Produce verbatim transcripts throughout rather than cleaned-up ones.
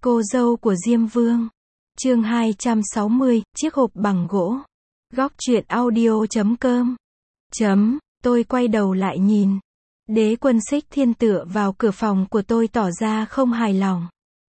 Cô dâu của Diêm Vương. Chương hai trăm sáu mươi, chiếc hộp bằng gỗ. Góc truyện audio chấm com. Chấm, tôi quay đầu lại nhìn. Đế Quân Xích Thiên tựa vào cửa phòng của tôi tỏ ra không hài lòng.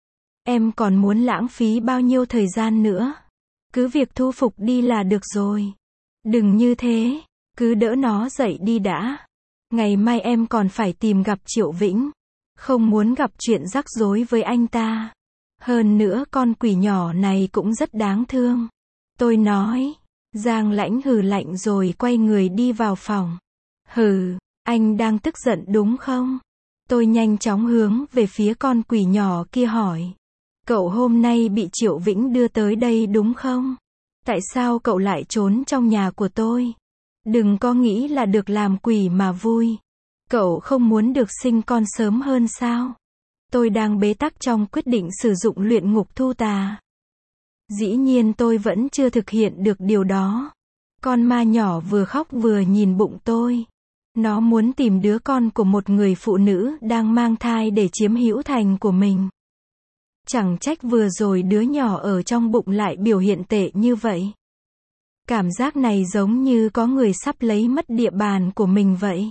Em còn muốn lãng phí bao nhiêu thời gian nữa? Cứ việc thu phục đi là được rồi. Đừng như thế, cứ đỡ nó dậy đi đã. Ngày mai em còn phải tìm gặp Triệu Vĩnh. Không muốn gặp chuyện rắc rối với anh ta. Hơn nữa con quỷ nhỏ này cũng rất đáng thương. Tôi nói. Giang Lãnh hừ lạnh rồi quay người đi vào phòng. Hừ, anh đang tức giận đúng không? Tôi nhanh chóng hướng về phía con quỷ nhỏ kia hỏi. Cậu hôm nay bị Triệu Vĩnh đưa tới đây đúng không? Tại sao cậu lại trốn trong nhà của tôi? Đừng có nghĩ là được làm quỷ mà vui. Cậu không muốn được sinh con sớm hơn sao? Tôi đang bế tắc trong quyết định sử dụng luyện ngục thu tà. Dĩ nhiên tôi vẫn chưa thực hiện được điều đó. Con ma nhỏ vừa khóc vừa nhìn bụng tôi. Nó muốn tìm đứa con của một người phụ nữ đang mang thai để chiếm hữu thành của mình. Chẳng trách vừa rồi đứa nhỏ ở trong bụng lại biểu hiện tệ như vậy. Cảm giác này giống như có người sắp lấy mất địa bàn của mình vậy.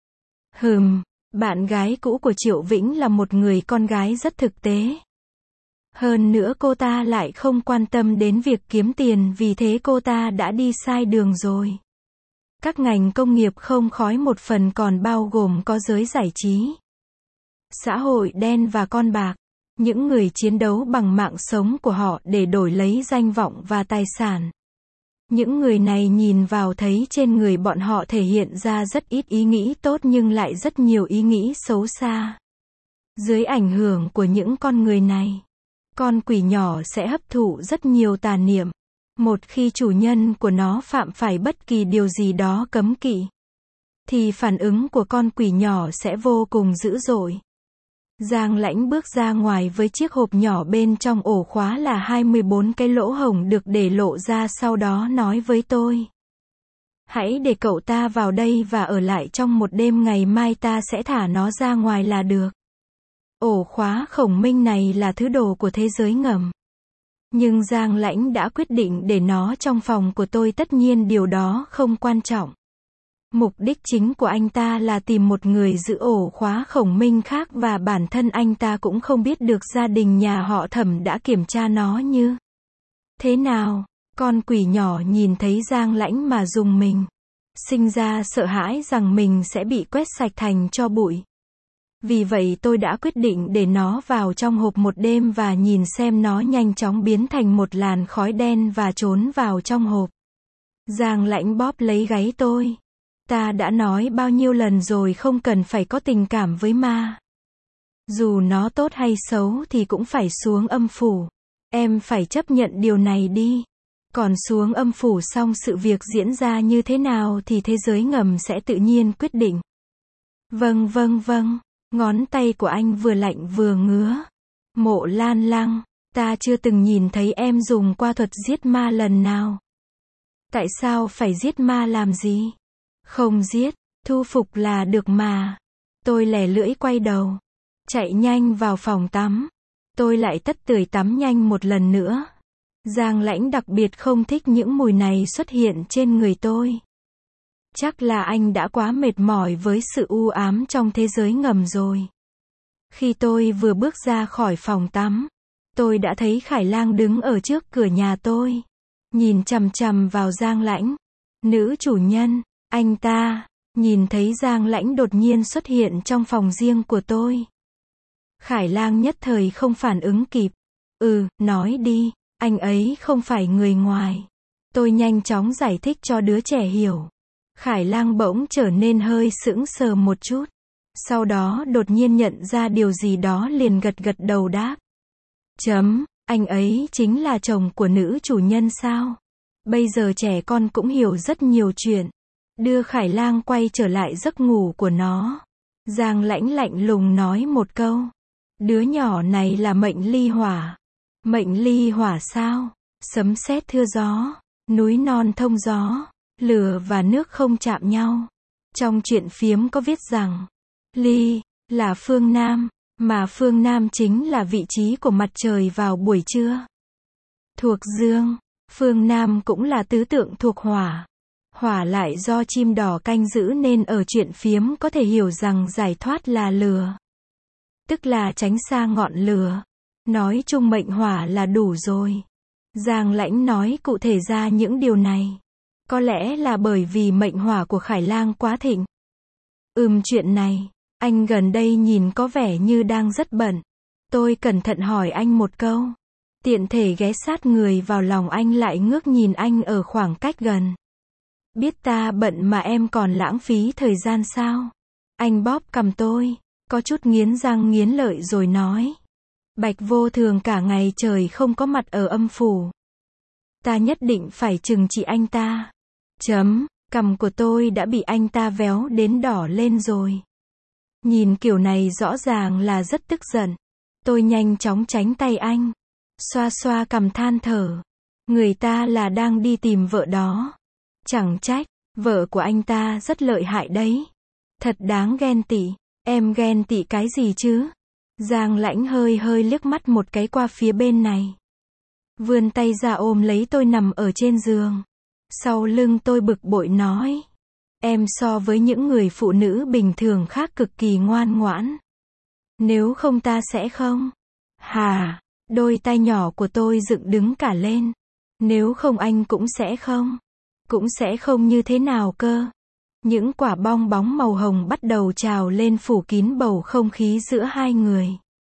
Hừm, bạn gái cũ của Triệu Vĩnh là một người con gái rất thực tế. Hơn nữa cô ta lại không quan tâm đến việc kiếm tiền, vì thế cô ta đã đi sai đường rồi. Các ngành công nghiệp không khói một phần còn bao gồm có giới giải trí, xã hội đen và con bạc. Những người chiến đấu bằng mạng sống của họ để đổi lấy danh vọng và tài sản. Những người này nhìn vào thấy trên người bọn họ thể hiện ra rất ít ý nghĩ tốt nhưng lại rất nhiều ý nghĩ xấu xa. Dưới ảnh hưởng của những con người này, con quỷ nhỏ sẽ hấp thụ rất nhiều tà niệm. Một khi chủ nhân của nó phạm phải bất kỳ điều gì đó cấm kỵ, thì phản ứng của con quỷ nhỏ sẽ vô cùng dữ dội. Giang Lãnh bước ra ngoài với chiếc hộp nhỏ bên trong ổ khóa là hai mươi bốn cái lỗ hổng được để lộ ra, sau đó nói với tôi. Hãy để cậu ta vào đây và ở lại trong một đêm, ngày mai ta sẽ thả nó ra ngoài là được. Ổ khóa khổng minh này là thứ đồ của thế giới ngầm. Nhưng Giang Lãnh đã quyết định để nó trong phòng của tôi, tất nhiên điều đó không quan trọng. Mục đích chính của anh ta là tìm một người giữ ổ khóa khổng minh khác, và bản thân anh ta cũng không biết được gia đình nhà họ Thẩm đã kiểm tra nó như thế nào. Con quỷ nhỏ nhìn thấy Giang Lãnh mà rùng mình. Sinh ra sợ hãi rằng mình sẽ bị quét sạch thành tro bụi. Vì vậy tôi đã quyết định để nó vào trong hộp một đêm và nhìn xem nó nhanh chóng biến thành một làn khói đen và trốn vào trong hộp. Giang Lãnh bóp lấy gáy tôi. Ta đã nói bao nhiêu lần rồi không cần phải có tình cảm với ma. Dù nó tốt hay xấu thì cũng phải xuống âm phủ. Em phải chấp nhận điều này đi. Còn xuống âm phủ xong sự việc diễn ra như thế nào thì thế giới ngầm sẽ tự nhiên quyết định. Vâng vâng vâng, ngón tay của anh vừa lạnh vừa ngứa. Mộ Lan Lăng, ta chưa từng nhìn thấy em dùng qua thuật giết ma lần nào. Tại sao phải giết ma làm gì? Không giết, thu phục là được mà. Tôi lẻ lưỡi quay đầu, chạy nhanh vào phòng tắm. Tôi lại tất tưởi tắm nhanh một lần nữa. Giang Lãnh đặc biệt không thích những mùi này xuất hiện trên người tôi. Chắc là anh đã quá mệt mỏi với sự u ám trong thế giới ngầm rồi. Khi tôi vừa bước ra khỏi phòng tắm, tôi đã thấy Khải Lang đứng ở trước cửa nhà tôi, nhìn chằm chằm vào Giang Lãnh. Nữ chủ nhân. Anh ta nhìn thấy Giang Lãnh đột nhiên xuất hiện trong phòng riêng của tôi. Khải Lang nhất thời không phản ứng kịp. Ừ, nói đi, anh ấy không phải người ngoài. Tôi nhanh chóng giải thích cho đứa trẻ hiểu. Khải Lang bỗng trở nên hơi sững sờ một chút. Sau đó đột nhiên nhận ra điều gì đó, liền gật gật đầu đáp. Chấm, anh ấy chính là chồng của nữ chủ nhân sao? Bây giờ trẻ con cũng hiểu rất nhiều chuyện. Đưa Khải Lang quay trở lại giấc ngủ của nó. Giang Lãnh lạnh lùng nói một câu. Đứa nhỏ này là mệnh ly hỏa. Mệnh ly hỏa sao? Sấm sét thưa gió, núi non thông gió, lửa và nước không chạm nhau. Trong truyện phiếm có viết rằng, ly là phương Nam, Mà phương Nam chính là vị trí của mặt trời vào buổi trưa. Thuộc dương, phương Nam cũng là tứ tượng thuộc hỏa. Hỏa lại do chim đỏ canh giữ nên ở chuyện phiếm có thể hiểu rằng giải thoát là lửa. Tức là tránh xa ngọn lửa. Nói chung mệnh hỏa là đủ rồi. Giang Lãnh nói cụ thể ra những điều này. Có lẽ là bởi vì mệnh hỏa của Khải Lang quá thịnh. Ừm chuyện này, anh gần đây nhìn có vẻ như đang rất bận. Tôi cẩn thận hỏi anh một câu. Tiện thể ghé sát người vào lòng anh lại ngước nhìn anh ở khoảng cách gần. Biết ta bận mà em còn lãng phí thời gian sao? Anh bóp cằm tôi, có chút nghiến răng nghiến lợi rồi nói. Bạch Vô Thường cả ngày trời không có mặt ở âm phủ. Ta nhất định phải trừng trị anh ta. Chấm, cằm của tôi đã bị anh ta véo đến đỏ lên rồi. Nhìn kiểu này rõ ràng là rất tức giận. Tôi nhanh chóng tránh tay anh. Xoa xoa cằm than thở. Người ta là đang đi tìm vợ đó. Chẳng trách, vợ của anh ta rất lợi hại đấy. Thật đáng ghen tị. Em ghen tị cái gì chứ? Giang Lãnh hơi hơi liếc mắt một cái qua phía bên này. Vươn tay ra ôm lấy tôi nằm ở trên giường. Sau lưng tôi bực bội nói. Em so với những người phụ nữ bình thường khác cực kỳ ngoan ngoãn. Nếu không ta sẽ không. Hà, đôi tay nhỏ của tôi dựng đứng cả lên. Nếu không anh cũng sẽ không. Cũng sẽ không như thế nào cơ. Những quả bong bóng màu hồng bắt đầu trào lên phủ kín bầu không khí giữa hai người.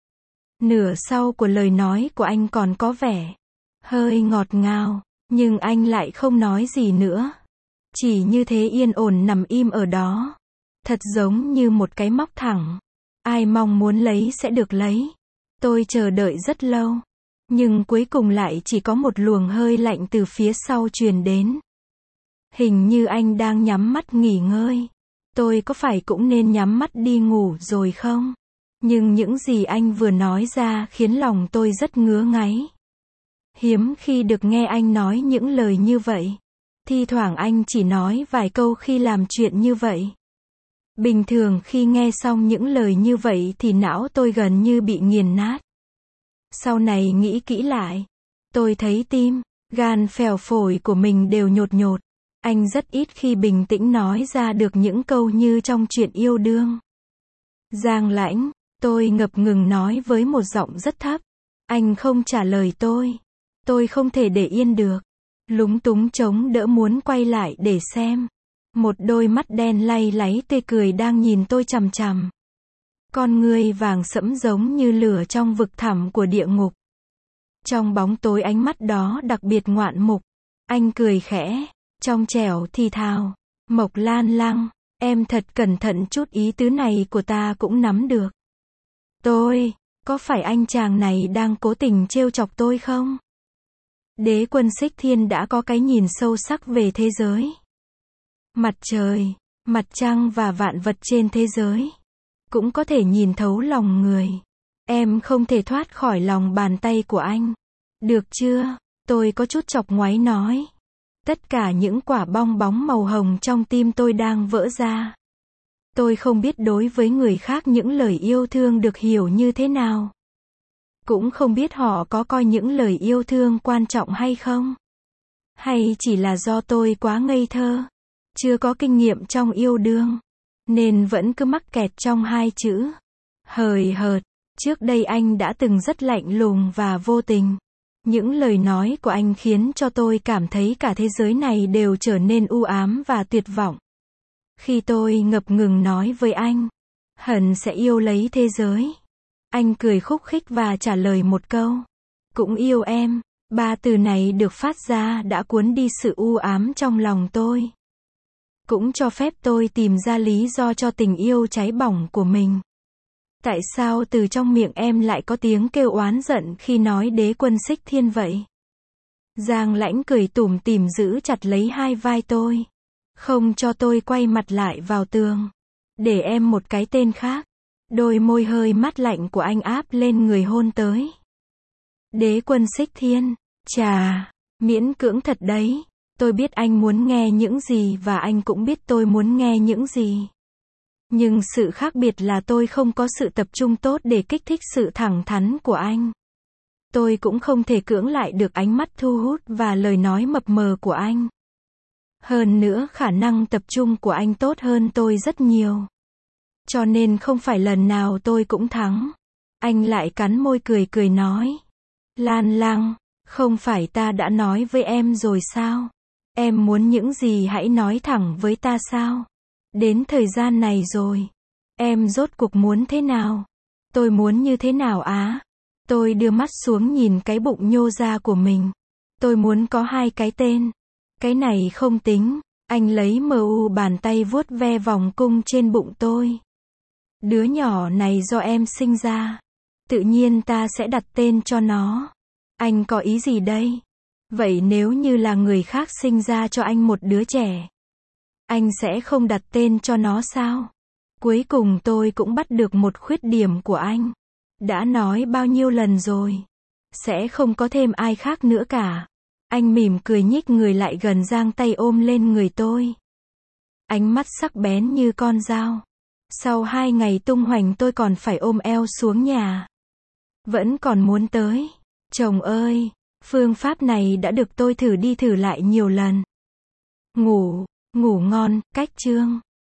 Nửa sau của lời nói của anh còn có vẻ hơi ngọt ngào, nhưng anh lại không nói gì nữa. Chỉ như thế yên ổn nằm im ở đó. Thật giống như một cái móc thẳng. Ai mong muốn lấy sẽ được lấy. Tôi chờ đợi rất lâu. Nhưng cuối cùng lại chỉ có một luồng hơi lạnh từ phía sau truyền đến. Hình như anh đang nhắm mắt nghỉ ngơi. Tôi có phải cũng nên nhắm mắt đi ngủ rồi không? Nhưng những gì anh vừa nói ra khiến lòng tôi rất ngứa ngáy. Hiếm khi được nghe anh nói những lời như vậy. Thi thoảng anh chỉ nói vài câu khi làm chuyện như vậy. Bình thường khi nghe xong những lời như vậy thì não tôi gần như bị nghiền nát. Sau này nghĩ kỹ lại, tôi thấy tim, gan phèo phổi của mình đều nhột nhột. Anh rất ít khi bình tĩnh nói ra được những câu như trong chuyện yêu đương. Giang Lãnh, tôi ngập ngừng nói với một giọng rất thấp. Anh không trả lời tôi. Tôi không thể để yên được. Lúng túng chống đỡ muốn quay lại để xem. Một đôi mắt đen lay láy tươi cười đang nhìn tôi chằm chằm. Con ngươi vàng sẫm giống như lửa trong vực thẳm của địa ngục. Trong bóng tối ánh mắt đó đặc biệt ngoạn mục. Anh cười khẽ, trong trẻo thì thào. Mộc Lan Lăng, em thật cẩn thận chút, ý tứ này của ta cũng nắm được. Tôi, có phải anh chàng này đang cố tình trêu chọc tôi không? Đế quân Xích Thiên đã có cái nhìn sâu sắc về thế giới. Mặt trời, mặt trăng và vạn vật trên thế giới. Cũng có thể nhìn thấu lòng người. Em không thể thoát khỏi lòng bàn tay của anh. Được chưa? Tôi có chút chọc ngoáy nói. Tất cả những quả bong bóng màu hồng trong tim tôi đang vỡ ra. Tôi không biết đối với người khác những lời yêu thương được hiểu như thế nào. Cũng không biết họ có coi những lời yêu thương quan trọng hay không. Hay chỉ là do tôi quá ngây thơ, chưa có kinh nghiệm trong yêu đương, nên vẫn cứ mắc kẹt trong hai chữ hời hợt. Trước đây anh đã từng rất lạnh lùng và vô tình. Những lời nói của anh khiến cho tôi cảm thấy cả thế giới này đều trở nên u ám và tuyệt vọng. Khi tôi ngập ngừng nói với anh, hẳn sẽ yêu lấy thế giới. Anh cười khúc khích và trả lời một câu, cũng yêu em. Ba từ này được phát ra đã cuốn đi sự u ám trong lòng tôi. Cũng cho phép tôi tìm ra lý do cho tình yêu cháy bỏng của mình. Tại sao từ trong miệng em lại có tiếng kêu oán giận khi nói Đế quân Xích Thiên vậy? Giang Lãnh cười tủm tỉm giữ chặt lấy hai vai tôi. Không cho tôi quay mặt lại vào tường. Để em một cái tên khác. Đôi môi hơi mát lạnh của anh áp lên người hôn tới. Đế quân Xích Thiên, chà, miễn cưỡng thật đấy. Tôi biết anh muốn nghe những gì và anh cũng biết tôi muốn nghe những gì. Nhưng sự khác biệt là tôi không có sự tập trung tốt để kích thích sự thẳng thắn của anh. Tôi cũng không thể cưỡng lại được ánh mắt thu hút và lời nói mập mờ của anh. Hơn nữa khả năng tập trung của anh tốt hơn tôi rất nhiều. Cho nên không phải lần nào tôi cũng thắng. Anh lại cắn môi cười cười nói. Lan Lăng, không phải ta đã nói với em rồi sao? Em muốn những gì hãy nói thẳng với ta sao? Đến thời gian này rồi. Em rốt cuộc muốn thế nào? Tôi muốn như thế nào á? Tôi đưa mắt xuống nhìn cái bụng nhô ra của mình. Tôi muốn có hai cái tên. Cái này không tính. Anh lấy mờ u bàn tay vuốt ve vòng cung trên bụng tôi. Đứa nhỏ này do em sinh ra. Tự nhiên ta sẽ đặt tên cho nó. Anh có ý gì đây? Vậy nếu như là người khác sinh ra cho anh một đứa trẻ, anh sẽ không đặt tên cho nó sao? Cuối cùng tôi cũng bắt được một khuyết điểm của anh. Đã nói bao nhiêu lần rồi. Sẽ không có thêm ai khác nữa cả. Anh mỉm cười nhích người lại gần giang tay ôm lên người tôi. Ánh mắt sắc bén như con dao. Sau hai ngày tung hoành tôi còn phải ôm eo xuống nhà. Vẫn còn muốn tới. Chồng ơi, phương pháp này đã được tôi thử đi thử lại nhiều lần. Ngủ, ngủ ngon, cách chương.